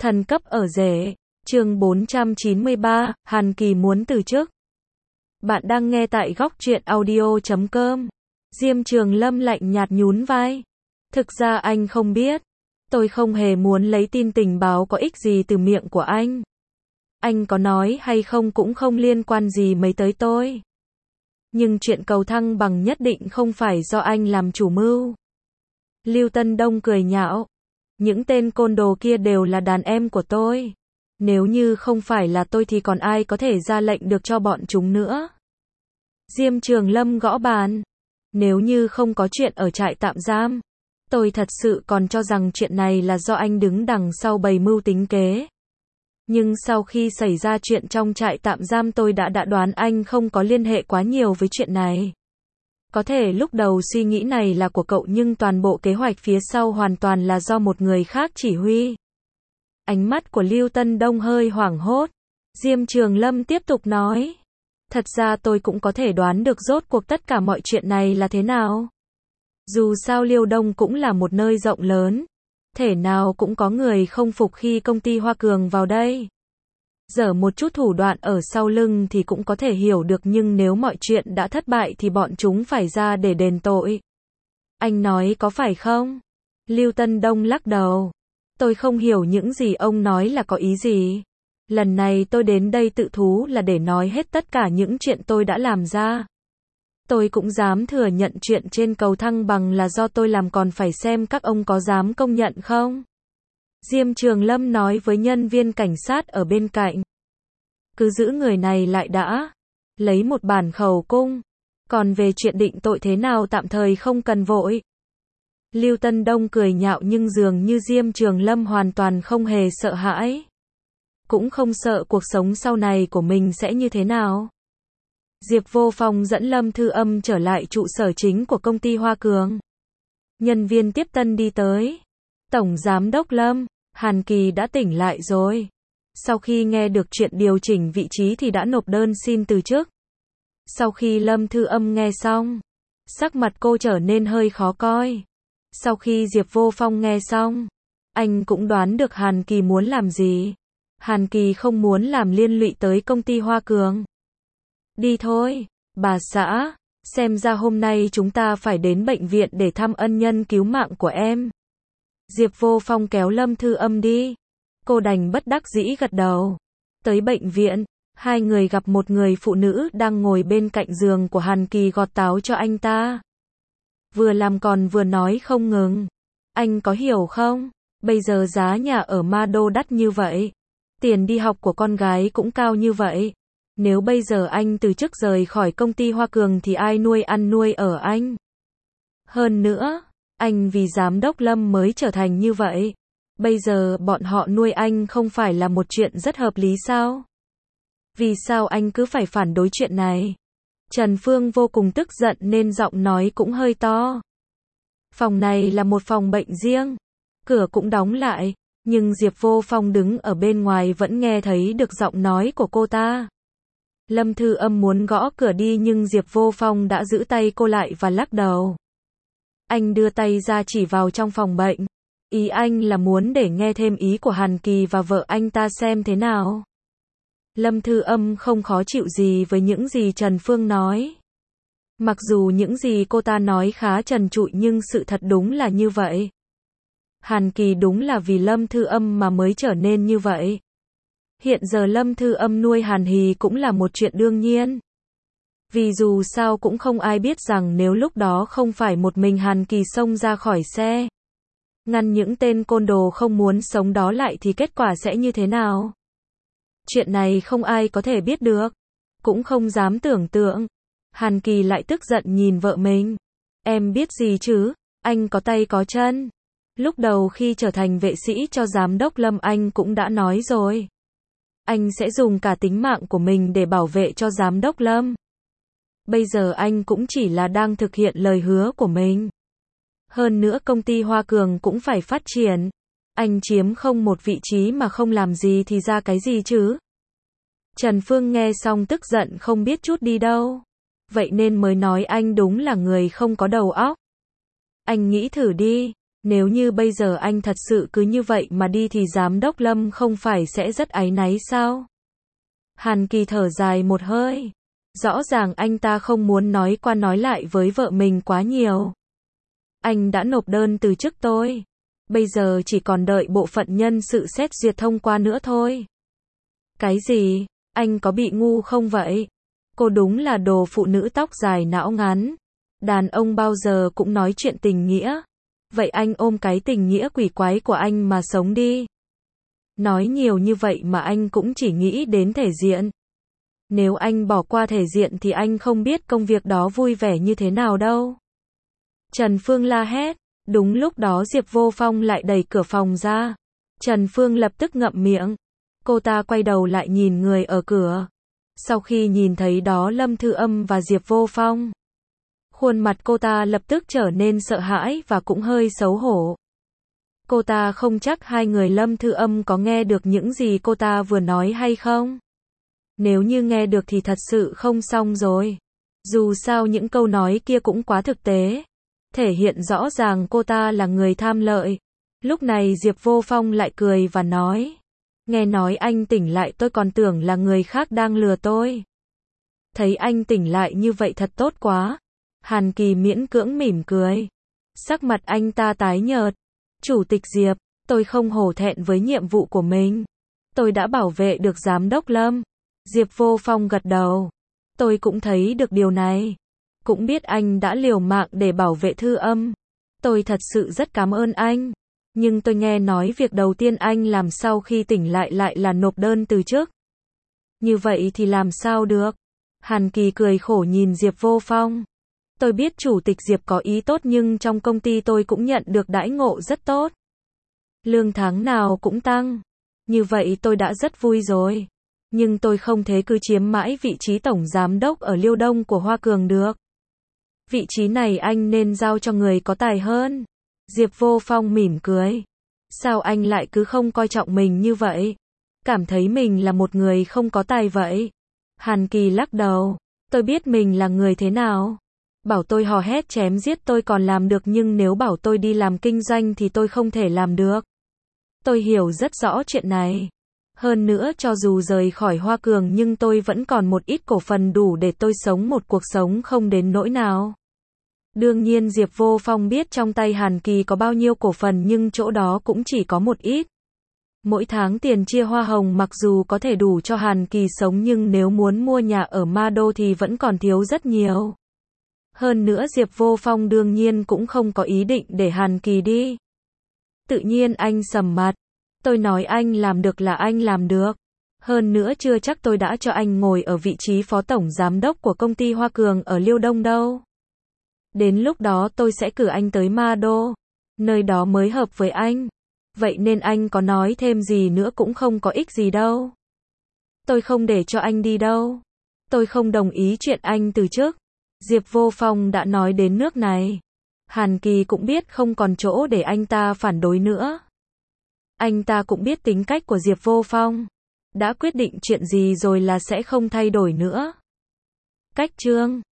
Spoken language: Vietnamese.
Thần cấp ở rể. Chương 493, Hàn Kỳ muốn từ chức. Bạn đang nghe tại góc truyện audio.com. Diêm Trường Lâm lạnh nhạt nhún vai. Thực ra anh không biết. Tôi không hề muốn lấy tin tình báo có ích gì từ miệng của anh. Anh có nói hay không cũng không liên quan gì mấy tới tôi. Nhưng chuyện cầu thăng bằng nhất định không phải do anh làm chủ mưu. Lưu Tân Đông cười nhạo. Những tên côn đồ kia đều là đàn em của tôi. Nếu như không phải là tôi thì còn ai có thể ra lệnh được cho bọn chúng nữa. Diêm Trường Lâm gõ bàn. Nếu như không có chuyện ở trại tạm giam, tôi thật sự còn cho rằng chuyện này là do anh đứng đằng sau bày mưu tính kế. Nhưng sau khi xảy ra chuyện trong trại tạm giam tôi đã đoán anh không có liên hệ quá nhiều với chuyện này. Có thể lúc đầu suy nghĩ này là của cậu nhưng toàn bộ kế hoạch phía sau hoàn toàn là do một người khác chỉ huy. Ánh mắt của Lưu Tân Đông hơi hoảng hốt. Diêm Trường Lâm tiếp tục nói. Thật ra tôi cũng có thể đoán được rốt cuộc tất cả mọi chuyện này là thế nào. Dù sao Liêu Đông cũng là một nơi rộng lớn. Thể nào cũng có người không phục khi công ty Hoa Cường vào đây. Giở một chút thủ đoạn ở sau lưng thì cũng có thể hiểu được, nhưng nếu mọi chuyện đã thất bại thì bọn chúng phải ra để đền tội. Anh nói có phải không? Lưu Tân Đông lắc đầu. Tôi không hiểu những gì ông nói là có ý gì. Lần này tôi đến đây tự thú là để nói hết tất cả những chuyện tôi đã làm ra. Tôi cũng dám thừa nhận chuyện trên cầu thăng bằng là do tôi làm, còn phải xem các ông có dám công nhận không? Diêm Trường Lâm nói với nhân viên cảnh sát ở bên cạnh. Cứ giữ người này lại đã. Lấy một bản khẩu cung. Còn về chuyện định tội thế nào tạm thời không cần vội. Lưu Tân Đông cười nhạo nhưng dường như Diêm Trường Lâm hoàn toàn không hề sợ hãi. Cũng không sợ cuộc sống sau này của mình sẽ như thế nào. Diệp Vô Phong dẫn Lâm Thư Âm trở lại trụ sở chính của công ty Hoa Cường. Nhân viên tiếp tân đi tới. Tổng Giám đốc Lâm, Hàn Kỳ đã tỉnh lại rồi. Sau khi nghe được chuyện điều chỉnh vị trí thì đã nộp đơn xin từ chức. Sau khi Lâm Thư Âm nghe xong, sắc mặt cô trở nên hơi khó coi. Sau khi Diệp Vô Phong nghe xong, anh cũng đoán được Hàn Kỳ muốn làm gì. Hàn Kỳ không muốn làm liên lụy tới công ty Hoa Cường. Đi thôi, bà xã, xem ra hôm nay chúng ta phải đến bệnh viện để thăm ân nhân cứu mạng của em. Diệp Vô Phong kéo Lâm Thư Âm đi. Cô đành bất đắc dĩ gật đầu. Tới bệnh viện, hai người gặp một người phụ nữ đang ngồi bên cạnh giường của Hàn Kỳ gọt táo cho anh ta. Vừa làm còn vừa nói không ngừng. Anh có hiểu không? Bây giờ giá nhà ở Ma Đô đắt như vậy. Tiền đi học của con gái cũng cao như vậy. Nếu bây giờ anh từ chức rời khỏi công ty Hoa Cường thì ai nuôi ăn nuôi ở anh? Hơn nữa, anh vì giám đốc Lâm mới trở thành như vậy. Bây giờ bọn họ nuôi anh không phải là một chuyện rất hợp lý sao? Vì sao anh cứ phải phản đối chuyện này? Trần Phương vô cùng tức giận nên giọng nói cũng hơi to. Phòng này là một phòng bệnh riêng. Cửa cũng đóng lại. Nhưng Diệp Vô Phong đứng ở bên ngoài vẫn nghe thấy được giọng nói của cô ta. Lâm Thư Âm muốn gõ cửa đi nhưng Diệp Vô Phong đã giữ tay cô lại và lắc đầu. Anh đưa tay ra chỉ vào trong phòng bệnh. Ý anh là muốn để nghe thêm ý của Hàn Kỳ và vợ anh ta xem thế nào. Lâm Thư Âm không khó chịu gì với những gì Trần Phương nói. Mặc dù những gì cô ta nói khá trần trụi nhưng sự thật đúng là như vậy. Hàn Kỳ đúng là vì Lâm Thư Âm mà mới trở nên như vậy. Hiện giờ Lâm Thư Âm nuôi Hàn Hì cũng là một chuyện đương nhiên. Vì dù sao cũng không ai biết rằng nếu lúc đó không phải một mình Hàn Kỳ xông ra khỏi xe, ngăn những tên côn đồ không muốn sống đó lại thì kết quả sẽ như thế nào. Chuyện này không ai có thể biết được. Cũng không dám tưởng tượng. Hàn Kỳ lại tức giận nhìn vợ mình. Em biết gì chứ, anh có tay có chân. Lúc đầu khi trở thành vệ sĩ cho giám đốc Lâm anh cũng đã nói rồi. Anh sẽ dùng cả tính mạng của mình để bảo vệ cho giám đốc Lâm. Bây giờ anh cũng chỉ là đang thực hiện lời hứa của mình. Hơn nữa công ty Hoa Cường cũng phải phát triển. Anh chiếm không một vị trí mà không làm gì thì ra cái gì chứ? Trần Phương nghe xong tức giận không biết chút đi đâu. Vậy nên mới nói anh đúng là người không có đầu óc. Anh nghĩ thử đi. Nếu như bây giờ anh thật sự cứ như vậy mà đi thì giám đốc Lâm không phải sẽ rất áy náy sao? Hàn Kỳ thở dài một hơi. Rõ ràng anh ta không muốn nói qua nói lại với vợ mình quá nhiều. Anh đã nộp đơn từ chức tôi. Bây giờ chỉ còn đợi bộ phận nhân sự xét duyệt thông qua nữa thôi. Cái gì? Anh có bị ngu không vậy? Cô đúng là đồ phụ nữ tóc dài não ngắn. Đàn ông bao giờ cũng nói chuyện tình nghĩa. Vậy anh ôm cái tình nghĩa quỷ quái của anh mà sống đi. Nói nhiều như vậy mà anh cũng chỉ nghĩ đến thể diện. Nếu anh bỏ qua thể diện thì anh không biết công việc đó vui vẻ như thế nào đâu. Trần Phương la hét. Đúng lúc đó Diệp Vô Phong lại đẩy cửa phòng ra. Trần Phương lập tức ngậm miệng. Cô ta quay đầu lại nhìn người ở cửa. Sau khi nhìn thấy đó Lâm Thư Âm và Diệp Vô Phong, khuôn mặt cô ta lập tức trở nên sợ hãi và cũng hơi xấu hổ. Cô ta không chắc hai người Lâm Thư Âm có nghe được những gì cô ta vừa nói hay không. Nếu như nghe được thì thật sự không xong rồi. Dù sao những câu nói kia cũng quá thực tế. Thể hiện rõ ràng cô ta là người tham lợi. Lúc này Diệp Vô Phong lại cười và nói. Nghe nói anh tỉnh lại tôi còn tưởng là người khác đang lừa tôi. Thấy anh tỉnh lại như vậy thật tốt quá. Hàn Kỳ miễn cưỡng mỉm cười. Sắc mặt anh ta tái nhợt. Chủ tịch Diệp, tôi không hổ thẹn với nhiệm vụ của mình. Tôi đã bảo vệ được giám đốc Lâm. Diệp Vô Phong gật đầu. Tôi cũng thấy được điều này. Cũng biết anh đã liều mạng để bảo vệ Thư Âm. Tôi thật sự rất cảm ơn anh. Nhưng tôi nghe nói việc đầu tiên anh làm sau khi tỉnh lại là nộp đơn từ chức. Như vậy thì làm sao được? Hàn Kỳ cười khổ nhìn Diệp Vô Phong. Tôi biết chủ tịch Diệp có ý tốt nhưng trong công ty tôi cũng nhận được đãi ngộ rất tốt. Lương tháng nào cũng tăng. Như vậy tôi đã rất vui rồi. Nhưng tôi không thể cứ chiếm mãi vị trí tổng giám đốc ở Liêu Đông của Hoa Cường được. Vị trí này anh nên giao cho người có tài hơn. Diệp Vô Phong mỉm cười. Sao anh lại cứ không coi trọng mình như vậy? Cảm thấy mình là một người không có tài vậy? Hàn Kỳ lắc đầu. Tôi biết mình là người thế nào. Bảo tôi hò hét chém giết tôi còn làm được nhưng nếu bảo tôi đi làm kinh doanh thì tôi không thể làm được. Tôi hiểu rất rõ chuyện này. Hơn nữa cho dù rời khỏi Hoa Cường nhưng tôi vẫn còn một ít cổ phần đủ để tôi sống một cuộc sống không đến nỗi nào. Đương nhiên Diệp Vô Phong biết trong tay Hàn Kỳ có bao nhiêu cổ phần nhưng chỗ đó cũng chỉ có một ít. Mỗi tháng tiền chia hoa hồng mặc dù có thể đủ cho Hàn Kỳ sống nhưng nếu muốn mua nhà ở Ma Đô thì vẫn còn thiếu rất nhiều. Hơn nữa Diệp Vô Phong đương nhiên cũng không có ý định để Hàn Kỳ đi. Tự nhiên anh sầm mặt. Tôi nói anh làm được là anh làm được. Hơn nữa chưa chắc tôi đã cho anh ngồi ở vị trí phó tổng giám đốc của công ty Hoa Cường ở Liêu Đông đâu. Đến lúc đó tôi sẽ cử anh tới Ma Đô. Nơi đó mới hợp với anh. Vậy nên anh có nói thêm gì nữa cũng không có ích gì đâu. Tôi không để cho anh đi đâu. Tôi không đồng ý chuyện anh từ chức. Diệp Vô Phong đã nói đến nước này. Hàn Kỳ cũng biết không còn chỗ để anh ta phản đối nữa. Anh ta cũng biết tính cách của Diệp Vô Phong. Đã quyết định chuyện gì rồi là sẽ không thay đổi nữa. Cách chương